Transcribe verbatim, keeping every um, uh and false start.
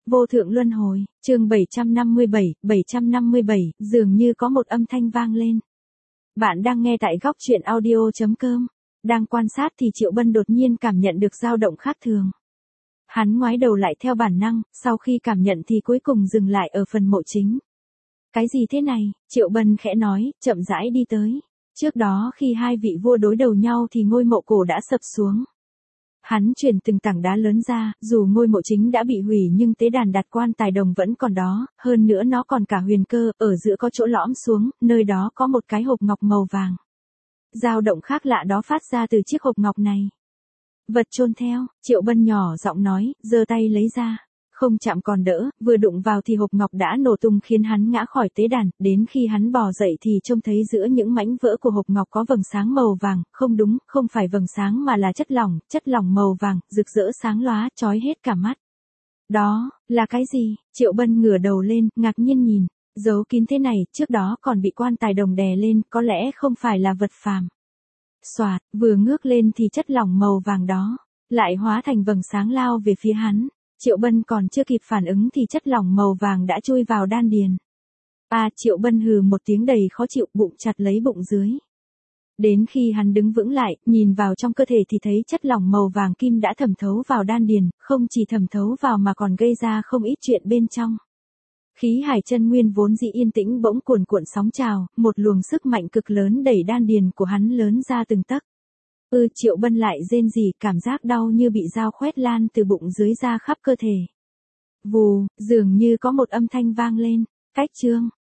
Vô thượng luân hồi, chương bảy trăm năm mươi bảy, bảy trăm năm mươi bảy, dường như có một âm thanh vang lên. Bạn đang nghe tại góc truyện audio chấm com. Đang quan sát thì Triệu Bân đột nhiên cảm nhận được dao động khác thường. Hắn ngoái đầu lại theo bản năng, sau khi cảm nhận thì cuối cùng dừng lại ở phần mộ chính. Cái gì thế này? Triệu Bân khẽ nói, chậm rãi đi tới. Trước đó khi hai vị vua đối đầu nhau thì ngôi mộ cổ đã sập xuống. Hắn chuyển từng tảng đá lớn ra, dù ngôi mộ chính đã bị hủy nhưng tế đàn đặt quan tài đồng vẫn còn đó, hơn nữa nó còn cả huyền cơ, ở giữa có chỗ lõm xuống, nơi đó có một cái hộp ngọc màu vàng. Dao động khác lạ đó phát ra từ chiếc hộp ngọc này. Vật chôn theo, Triệu Bân nhỏ giọng nói, giơ tay lấy ra. Không chạm còn đỡ, vừa đụng vào thì hộp ngọc đã nổ tung khiến hắn ngã khỏi tế đàn, đến khi hắn bò dậy thì trông thấy giữa những mảnh vỡ của hộp ngọc có vầng sáng màu vàng, không đúng, không phải vầng sáng mà là chất lỏng, chất lỏng màu vàng, rực rỡ sáng lóa, chói hết cả mắt. Đó, là cái gì? Triệu Bân ngửa đầu lên, ngạc nhiên nhìn, giấu kín thế này, trước đó còn bị quan tài đồng đè lên, có lẽ không phải là vật phàm. Xoạt, vừa ngước lên thì chất lỏng màu vàng đó, lại hóa thành vầng sáng lao về phía hắn. Triệu Bân còn chưa kịp phản ứng thì chất lỏng màu vàng đã chui vào đan điền. À, Triệu Bân hừ một tiếng đầy khó chịu, bụng chặt lấy bụng dưới. Đến khi hắn đứng vững lại, nhìn vào trong cơ thể thì thấy chất lỏng màu vàng kim đã thẩm thấu vào đan điền, không chỉ thẩm thấu vào mà còn gây ra không ít chuyện bên trong. Khí hải chân nguyên vốn dĩ yên tĩnh bỗng cuồn cuộn sóng trào, một luồng sức mạnh cực lớn đẩy đan điền của hắn lớn ra từng tấc. Ừ, Triệu Bân lại rên rỉ, cảm giác đau như bị dao khoét lan từ bụng dưới ra khắp cơ thể. Vù, dường như có một âm thanh vang lên, cách chương,